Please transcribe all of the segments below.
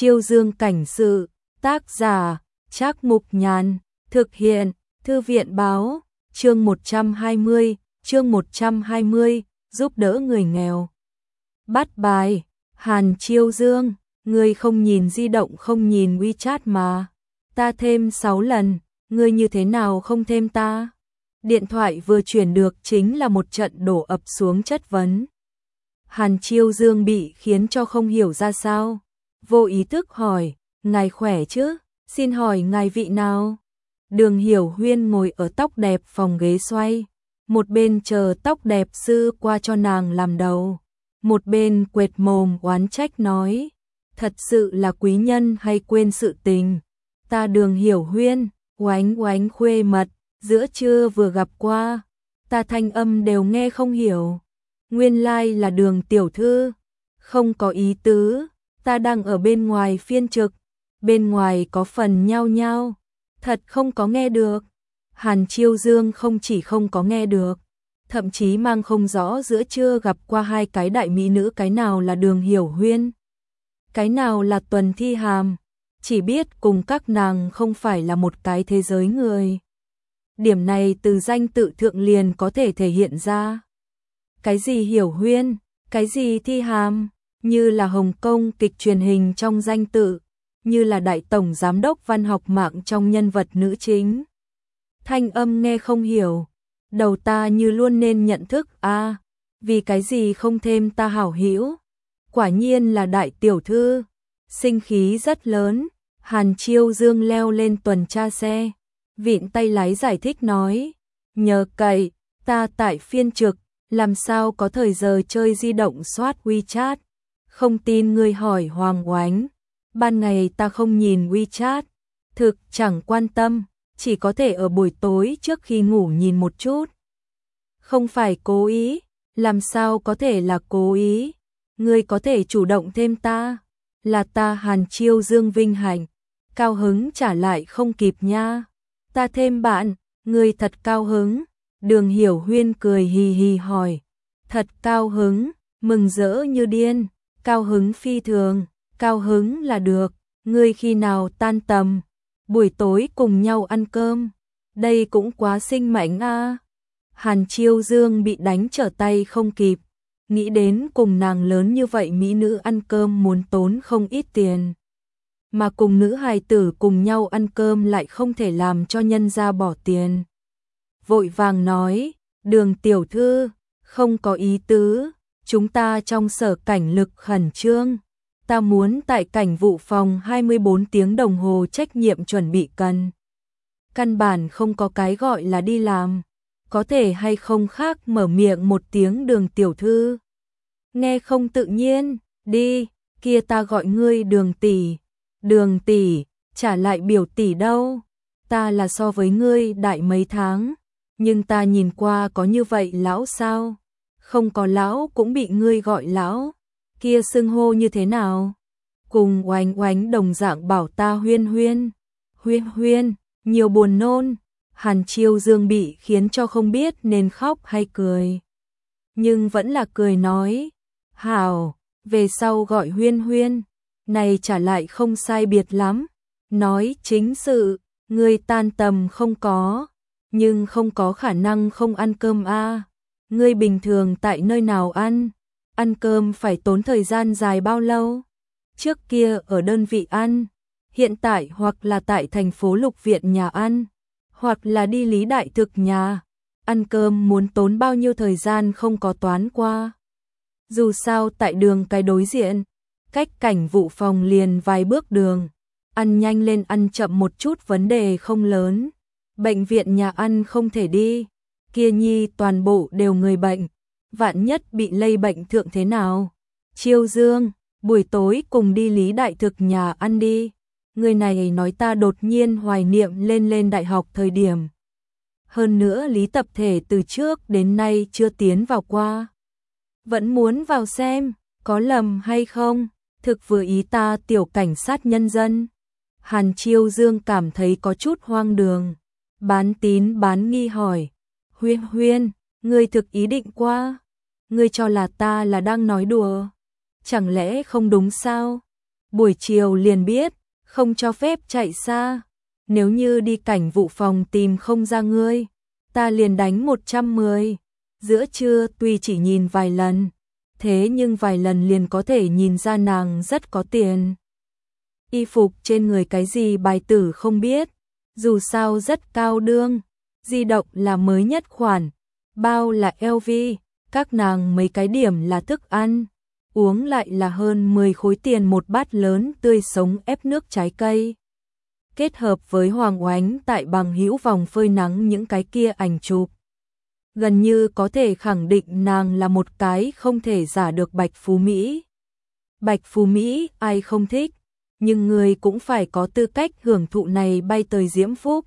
Chiêu Dương cảnh sự, tác giả, Trác Mục Nhàn, thực hiện, Thư viện báo, chương 120, giúp đỡ người nghèo. Bắt bài, Hàn Chiêu Dương, ngươi không nhìn di động không nhìn WeChat mà. Ta thêm 6 lần, ngươi như thế nào không thêm ta? Điện thoại vừa chuyển được chính là một trận đổ ập xuống chất vấn. Hàn Chiêu Dương bị khiến cho không hiểu ra sao. Vô ý thức hỏi, ngài khỏe chứ? Xin hỏi ngài vị nào? Đường Hiểu Huyên ngồi ở tóc đẹp phòng ghế xoay. Một bên chờ tóc đẹp sư qua cho nàng làm đầu. Một bên quệt mồm oán trách nói. Thật sự là quý nhân hay quên sự tình. Ta Đường Hiểu Huyên, oánh oánh khuê mật, giữa trưa vừa gặp qua. Ta thanh âm đều nghe không hiểu. Nguyên lai là Đường tiểu thư. Không có ý tứ, ta đang ở bên ngoài phiên trực. Bên ngoài có phần nhao nhao. Thật không có nghe được. Hàn Chiêu Dương không chỉ không có nghe được, thậm chí mang không rõ giữa trưa gặp qua hai cái đại mỹ nữ, cái nào là Đường Hiểu Huyên, cái nào là Tuần Thi Hàm, chỉ biết cùng các nàng không phải là một cái thế giới người. Điểm này từ danh tự thượng liền có thể thể hiện ra. Cái gì Hiểu Huyên, cái gì Thi Hàm, như là Hồng Kông kịch truyền hình trong danh tự, như là đại tổng giám đốc văn học mạng trong nhân vật nữ chính. Thanh âm nghe không hiểu, đầu ta như luôn nên nhận thức a, vì cái gì không thêm ta hảo hữu? Quả nhiên là đại tiểu thư, sinh khí rất lớn. Hàn Chiêu Dương leo lên tuần tra xe, vịn tay lái giải thích nói, nhờ cậy, ta tại phiên trực, làm sao có thời giờ chơi di động soát WeChat, không tin ngươi hỏi Hoàng Oánh, ban ngày ta không nhìn WeChat, thực chẳng quan tâm, chỉ có thể ở buổi tối trước khi ngủ nhìn một chút. Không phải cố ý, làm sao có thể là cố ý, ngươi có thể chủ động thêm ta, là ta Hàn Chiêu Dương vinh hạnh, cao hứng trả lại không kịp nha, ta thêm bạn, ngươi thật cao hứng. Đường Hiểu Huyên cười hì hì hỏi, thật cao hứng, mừng rỡ như điên, cao hứng phi thường, cao hứng là được, ngươi khi nào tan tầm, buổi tối cùng nhau ăn cơm, đây cũng quá sinh mãnh a. Hàn Chiêu Dương bị đánh trở tay không kịp, nghĩ đến cùng nàng lớn như vậy mỹ nữ ăn cơm muốn tốn không ít tiền, mà cùng nữ hài tử cùng nhau ăn cơm lại không thể làm cho nhân gia bỏ tiền. Vội vàng nói, Đường tiểu thư, không có ý tứ, chúng ta trong sở cảnh lực khẩn trương, ta muốn tại cảnh vụ phòng 24 tiếng đồng hồ trách nhiệm chuẩn bị cần. Căn bản không có cái gọi là đi làm, có thể hay không khác mở miệng một tiếng Đường tiểu thư. Nghe không tự nhiên, đi, kia ta gọi ngươi Đường tỷ. Đường tỷ, trả lại biểu tỷ đâu, ta là so với ngươi đại mấy tháng. Nhưng ta nhìn qua có như vậy lão sao? Không có lão cũng bị ngươi gọi lão. Kia xưng hô như thế nào? Cùng oánh oánh đồng dạng bảo ta Huyên Huyên. Huyên Huyên, nhiều buồn nôn. Hàn Chiêu Dương bị khiến cho không biết nên khóc hay cười. Nhưng vẫn là cười nói. Hảo, về sau gọi Huyên Huyên. Này trả lại không sai biệt lắm. Nói chính sự, ngươi tan tầm không có. Nhưng không có khả năng không ăn cơm a. Ngươi bình thường tại nơi nào ăn? Ăn cơm phải tốn thời gian dài bao lâu? Trước kia ở đơn vị ăn, hiện tại hoặc là tại thành phố Lục Viện nhà ăn, hoặc là đi Lý Đại Thực nhà. Ăn cơm muốn tốn bao nhiêu thời gian không có toán qua. Dù sao tại đường cái đối diện, cách cảnh vụ phòng liền vài bước đường, ăn nhanh lên ăn chậm một chút vấn đề không lớn. Bệnh viện nhà ăn không thể đi, kia nhi toàn bộ đều người bệnh, vạn nhất bị lây bệnh thượng thế nào? Chiêu Dương, buổi tối cùng đi Lý Đại Thực nhà ăn đi. Người này nói ta đột nhiên hoài niệm lên đại học thời điểm. Hơn nữa Lý tập thể từ trước đến nay chưa tiến vào qua. Vẫn muốn vào xem, có lầm hay không? Thực vừa ý ta tiểu cảnh sát nhân dân. Hàn Chiêu Dương cảm thấy có chút hoang đường. Bán tín bán nghi hỏi, Huyên Huyên, ngươi thực ý định qua, ngươi cho là ta là đang nói đùa, chẳng lẽ không đúng sao? buổi chiều liền biết, không cho phép chạy xa. Nếu như đi cảnh vụ phòng tìm không ra ngươi, ta liền đánh 110. Giữa trưa tuy chỉ nhìn vài lần, thế nhưng vài lần liền có thể nhìn ra nàng rất có tiền. Y phục trên người cái gì bài tử không biết, dù sao rất cao đương, di động là mới nhất khoản, bao là LV, các nàng mấy cái điểm là thức ăn, uống lại là hơn 10 khối tiền một bát lớn tươi sống ép nước trái cây. Kết hợp với Hoàng Oánh tại Bằng Hữu vòng phơi nắng những cái kia ảnh chụp, gần như có thể khẳng định nàng là một cái không thể giả được Bạch Phú Mỹ. Bạch Phú Mỹ ai không thích, nhưng người cũng phải có tư cách hưởng thụ này bay tới diễm phúc.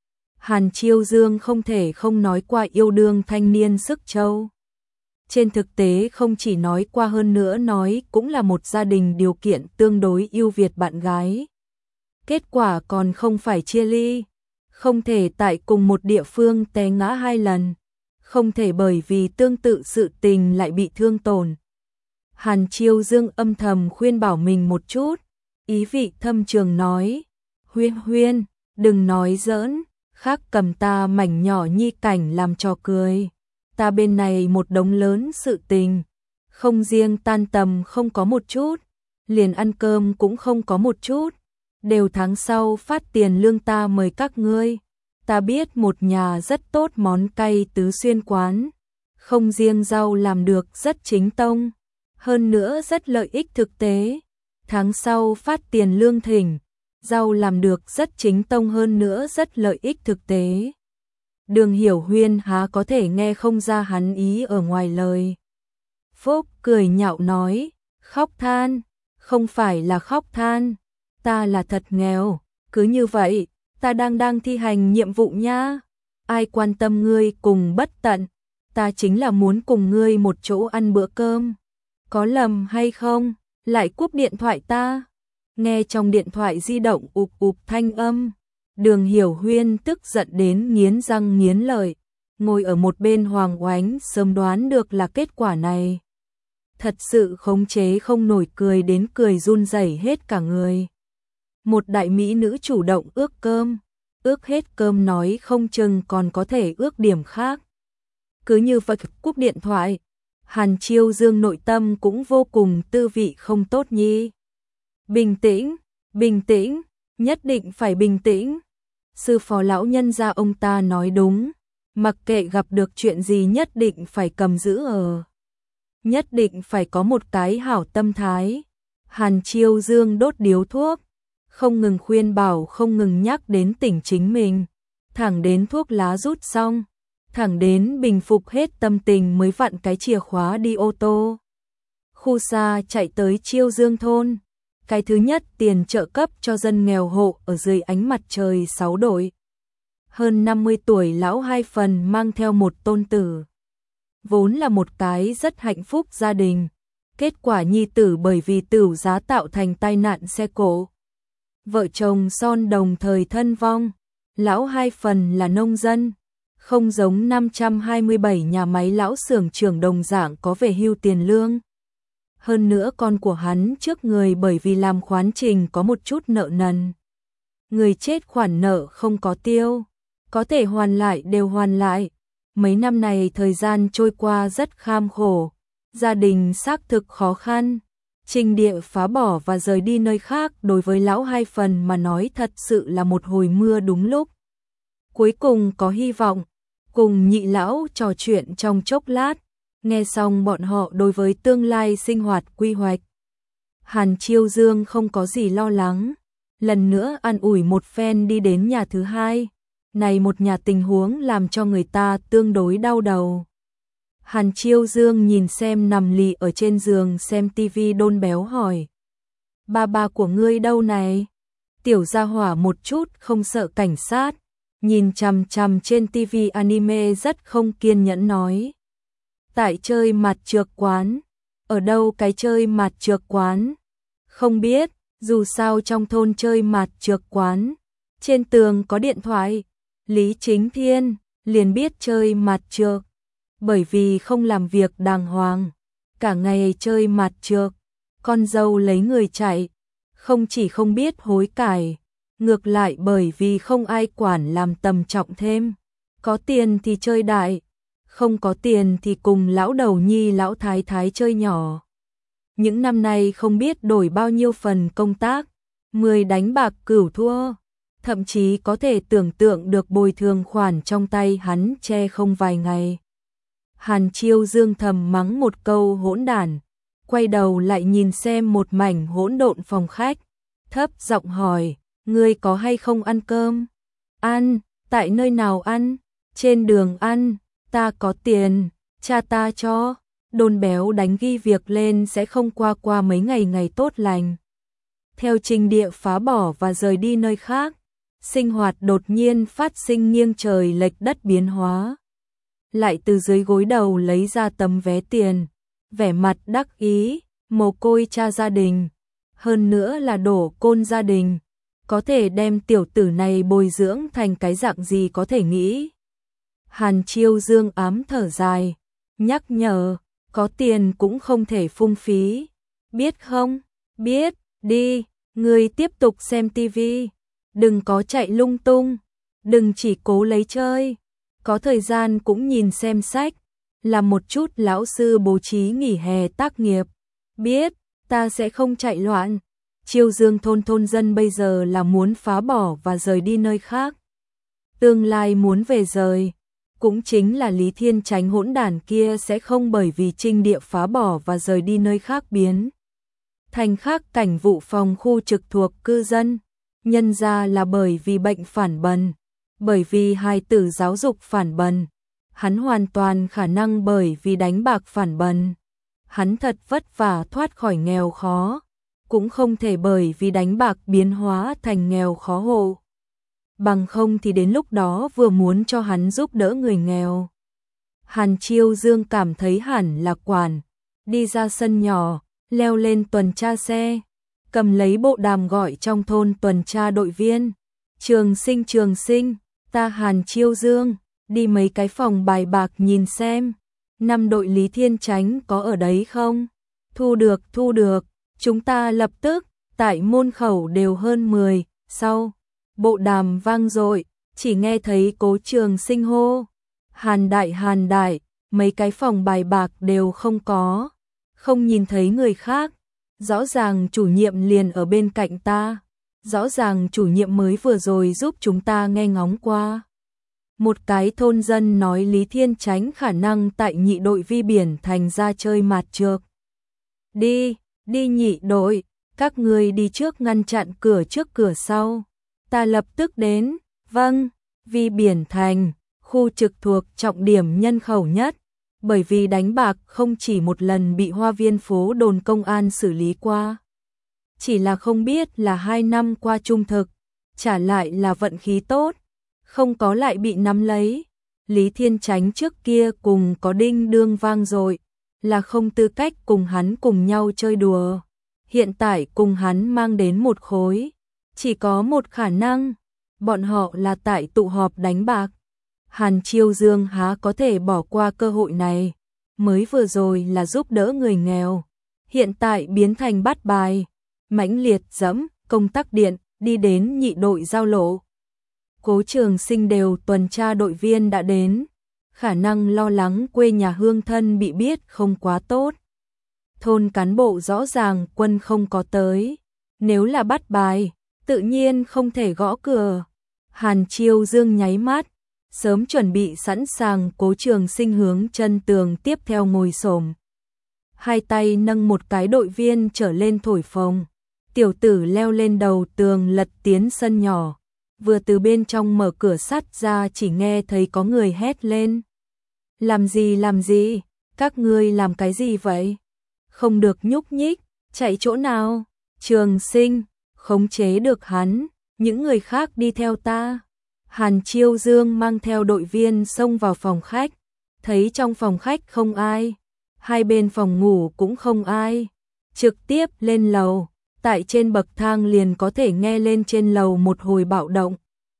Hàn Chiêu Dương không thể không nói qua yêu đương thanh niên sức châu. Trên thực tế không chỉ nói qua, hơn nữa nói cũng là một gia đình điều kiện tương đối ưu việt bạn gái. Kết quả còn không phải chia ly, không thể tại cùng một địa phương té ngã 2 lần, không thể bởi vì tương tự sự tình lại bị thương tổn. Hàn Chiêu Dương âm thầm khuyên bảo mình một chút, ý vị thâm trường nói, Huyên Huyên, đừng nói giỡn, khác cầm ta mảnh nhỏ nhi cảnh làm trò cười. Ta bên này một đống lớn sự tình, không riêng tan tầm không có một chút, liền ăn cơm cũng không có một chút, đều tháng sau phát tiền lương ta mời các ngươi. Ta biết một nhà rất tốt món cay tứ xuyên quán, không riêng rau làm được rất chính tông, hơn nữa rất lợi ích thực tế. Tháng sau phát tiền lương thỉnh, rau làm được rất chính tông hơn nữa rất lợi ích thực tế. Đường Hiểu Huyên há có thể nghe không ra hắn ý ở ngoài lời. Phúc cười nhạo nói, khóc than, không phải là khóc than, ta là thật nghèo, cứ như vậy, ta đang thi hành nhiệm vụ nha. Ai quan tâm ngươi cùng bất tận, ta chính là muốn cùng ngươi một chỗ ăn bữa cơm. Có lầm hay không? Lại cúp điện thoại ta. Nghe trong điện thoại di động ụp ụp thanh âm, Đường Hiểu Huyên tức giận đến nghiến răng nghiến lợi, ngồi ở một bên Hoàng Oánh sớm đoán được là kết quả này. Thật sự khống chế không nổi, cười đến cười run rẩy hết cả người. Một đại mỹ nữ chủ động ước cơm, ước hết cơm nói không chừng còn có thể ước điểm khác. Cứ như vậy cúp điện thoại, Hàn Chiêu Dương nội tâm cũng vô cùng tư vị không tốt nhi. Bình tĩnh, bình tĩnh, nhất định phải bình tĩnh. Sư phó lão nhân gia ông ta nói đúng, mặc kệ gặp được chuyện gì nhất định phải cầm giữ ở. Nhất định phải có một cái hảo tâm thái. Hàn Chiêu Dương đốt điếu thuốc, không ngừng khuyên bảo, không ngừng nhắc đến tỉnh chính mình, thẳng đến thuốc lá rút xong, thẳng đến bình phục hết tâm tình mới vặn cái chìa khóa đi ô tô. Khu xa chạy tới Chiêu Dương thôn. Cái thứ nhất tiền trợ cấp cho dân nghèo hộ ở dưới ánh mặt trời 6 đội. Hơn 50 tuổi lão hai phần mang theo một tôn tử. Vốn là một cái rất hạnh phúc gia đình. Kết quả nhi tử bởi vì tửu giá tạo thành tai nạn xe cộ. Vợ chồng son đồng thời thân vong. Lão hai phần là nông dân. Không giống 527 nhà máy lão xưởng trưởng đồng dạng có về hưu tiền lương. Hơn nữa con của hắn trước người bởi vì làm khoán trình có một chút nợ nần. Người chết khoản nợ không có tiêu, có thể hoàn lại đều hoàn lại. Mấy năm này thời gian trôi qua rất kham khổ, gia đình xác thực khó khăn. Trình địa phá bỏ và rời đi nơi khác đối với lão hai phần mà nói thật sự là một hồi mưa đúng lúc. Cuối cùng có hy vọng, cùng nhị lão trò chuyện trong chốc lát. Nghe xong bọn họ đối với tương lai sinh hoạt quy hoạch, Hàn Chiêu Dương không có gì lo lắng, lần nữa an ủi một phen đi đến nhà thứ hai. Này một nhà tình huống làm cho người ta tương đối đau đầu. Hàn Chiêu Dương nhìn xem nằm lì ở trên giường xem tivi đôn béo hỏi, ba của ngươi đâu này? Tiểu gia hỏa một chút không sợ cảnh sát, nhìn chằm chằm trên tivi anime rất không kiên nhẫn nói. Tại chơi mặt trược quán. Ở đâu cái chơi mặt trược quán? Không biết, dù sao trong thôn chơi mặt trược quán. Trên tường có điện thoại. Lý Chính Thiên liền biết chơi mặt trược. Bởi vì không làm việc đàng hoàng, cả ngày chơi mặt trược. Con dâu lấy người chạy. không chỉ không biết hối cải, ngược lại bởi vì không ai quản làm tầm trọng thêm. Có tiền thì chơi đại, không có tiền thì cùng lão đầu nhi lão thái thái chơi nhỏ. Những năm nay không biết đổi bao nhiêu phần công tác, 10 đánh bạc cửu thua, thậm chí có thể tưởng tượng được bồi thường khoản trong tay hắn che không vài ngày. Hàn Chiêu Dương thầm mắng một câu hỗn đản, quay đầu lại nhìn xem một mảnh hỗn độn phòng khách, thấp giọng hỏi, ngươi có hay không ăn cơm? Ăn, tại nơi nào ăn? Trên đường ăn, ta có tiền, cha ta cho. Đôn Béo đánh ghi việc lên sẽ không qua mấy ngày tốt lành. Theo Trình Địa phá bỏ và rời đi nơi khác, sinh hoạt đột nhiên phát sinh nghiêng trời lệch đất biến hóa. Lại từ dưới gối đầu lấy ra tấm vé tiền, vẻ mặt đắc ý, mồ côi cha gia đình, hơn nữa là đổ côn gia đình, có thể đem tiểu tử này bồi dưỡng thành cái dạng gì có thể nghĩ. Hàn Chiêu Dương ám thở dài, nhắc nhở, có tiền cũng không thể phung phí, biết không? Biết, đi, ngươi tiếp tục xem tivi, đừng có chạy lung tung, đừng chỉ cố lấy chơi, có thời gian cũng nhìn xem sách, làm một chút lão sư bố trí nghỉ hè tác nghiệp. Biết, ta sẽ không chạy loạn. Chiêu Dương thôn dân bây giờ là muốn phá bỏ và rời đi nơi khác. Tương lai muốn về rời, cũng chính là Lý Thiên Chánh hỗn đản kia sẽ không bởi vì Trinh Địa phá bỏ và rời đi nơi khác biến thành khác cảnh vụ phòng khu trực thuộc cư dân, nhân ra là bởi vì bệnh phản bần, bởi vì hài tử giáo dục phản bần, hắn hoàn toàn khả năng bởi vì đánh bạc phản bần. Hắn thật vất vả thoát khỏi nghèo khó, cũng không thể bởi vì đánh bạc biến hóa thành nghèo khó hộ. Bằng không thì đến lúc đó vừa muốn cho hắn giúp đỡ người nghèo. Hàn Chiêu Dương cảm thấy hẳn là quản, đi ra sân nhỏ, leo lên tuần tra xe, cầm lấy bộ đàm gọi trong thôn tuần tra đội viên. Trường sinh, ta Hàn Chiêu Dương, đi mấy cái phòng bài bạc nhìn xem, 5 đội Lý Thiên Chánh có ở đấy không? Thu được, chúng ta lập tức, tại môn khẩu đều hơn 10, sau. Bộ đàm vang dội, chỉ nghe thấy Cố Trường Sinh hô, Hàn đại, mấy cái phòng bài bạc đều không có, không nhìn thấy người khác, rõ ràng chủ nhiệm liền ở bên cạnh ta, rõ ràng chủ nhiệm mới vừa rồi giúp chúng ta nghe ngóng qua. Một cái thôn dân nói Lý Thiên Chánh khả năng tại nhị đội Vi Biển Thành ra chơi mạt trược. Đi nhị đội, các người đi trước ngăn chặn cửa trước cửa sau. Ta lập tức đến, vâng, Vi Biển Thành, khu trực thuộc trọng điểm nhân khẩu nhất, bởi vì đánh bạc không chỉ một lần bị Hoa Viên phố đồn công an xử lý qua. Chỉ là không biết là 2 năm qua trung thực, trả lại là vận khí tốt, không có lại bị nắm lấy. Lý Thiên Chánh trước kia cùng có đinh đương vang dội, là không tư cách cùng hắn cùng nhau chơi đùa. Hiện tại cùng hắn mang đến một khối. Chỉ có một khả năng, bọn họ là tại tụ họp đánh bạc. Hàn Chiêu Dương há có thể bỏ qua cơ hội này, mới vừa rồi là giúp đỡ người nghèo, hiện tại biến thành bắt bài, mãnh liệt dẫm công tắc điện, đi đến nhị đội giao lộ. Cố Trường Sinh đều tuần tra đội viên đã đến, khả năng lo lắng quê nhà hương thân bị biết không quá tốt. Thôn cán bộ rõ ràng quân không có tới, nếu là bắt bài, tự nhiên không thể gõ cửa. Hàn Chiêu Dương nháy mắt, sớm chuẩn bị sẵn sàng. Cố Trường Sinh hướng chân tường tiếp theo ngồi xổm, hai tay nâng một cái đội viên trở lên thổi phồng. Tiểu tử leo lên đầu tường lật tiến sân nhỏ, vừa từ bên trong mở cửa sắt ra chỉ nghe thấy có người hét lên. Làm gì, các ngươi làm cái gì vậy? Không được nhúc nhích, chạy chỗ nào? Trường Sinh, khống chế được hắn, những người khác đi theo ta. Hàn Chiêu Dương mang theo đội viên xông vào phòng khách, thấy trong phòng khách không ai, hai bên phòng ngủ cũng không ai, trực tiếp lên lầu, tại trên bậc thang liền có thể nghe lên trên lầu một hồi bạo động.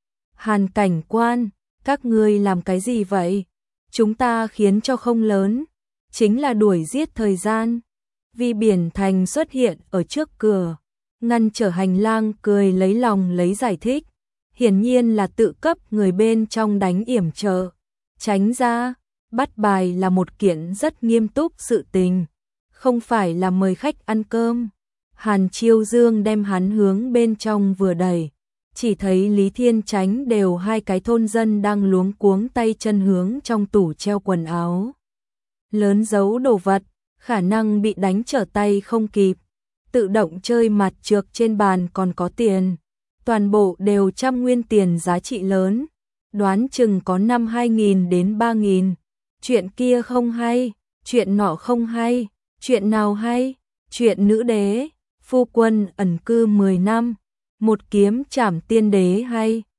Hàn cảnh quan, các ngươi làm cái gì vậy? Chúng ta khiến cho không lớn, chính là đuổi giết thời gian. Vi Biển Thành xuất hiện ở trước cửa, ngăn trở hành lang cười lấy lòng lấy giải thích, hiển nhiên là tự cấp người bên trong đánh yểm trợ, tránh ra, bắt bài là một kiện rất nghiêm túc sự tình, không phải là mời khách ăn cơm. Hàn Chiêu Dương đem hắn hướng bên trong vừa đẩy, chỉ thấy Lý Thiên Chánh đều hai cái thôn dân đang luống cuống tay chân hướng trong tủ treo quần áo lớn giấu đồ vật, khả năng bị đánh trở tay không kịp, tự động chơi mặt trược trên bàn còn có tiền, toàn bộ đều 100 nguyên tiền giá trị lớn, đoán chừng có năm 2.000 đến 3.000. Chuyện kia không hay, chuyện nọ không hay, chuyện nào hay, chuyện nữ đế, phu quân ẩn cư 10 năm, một kiếm trảm tiên đế hay.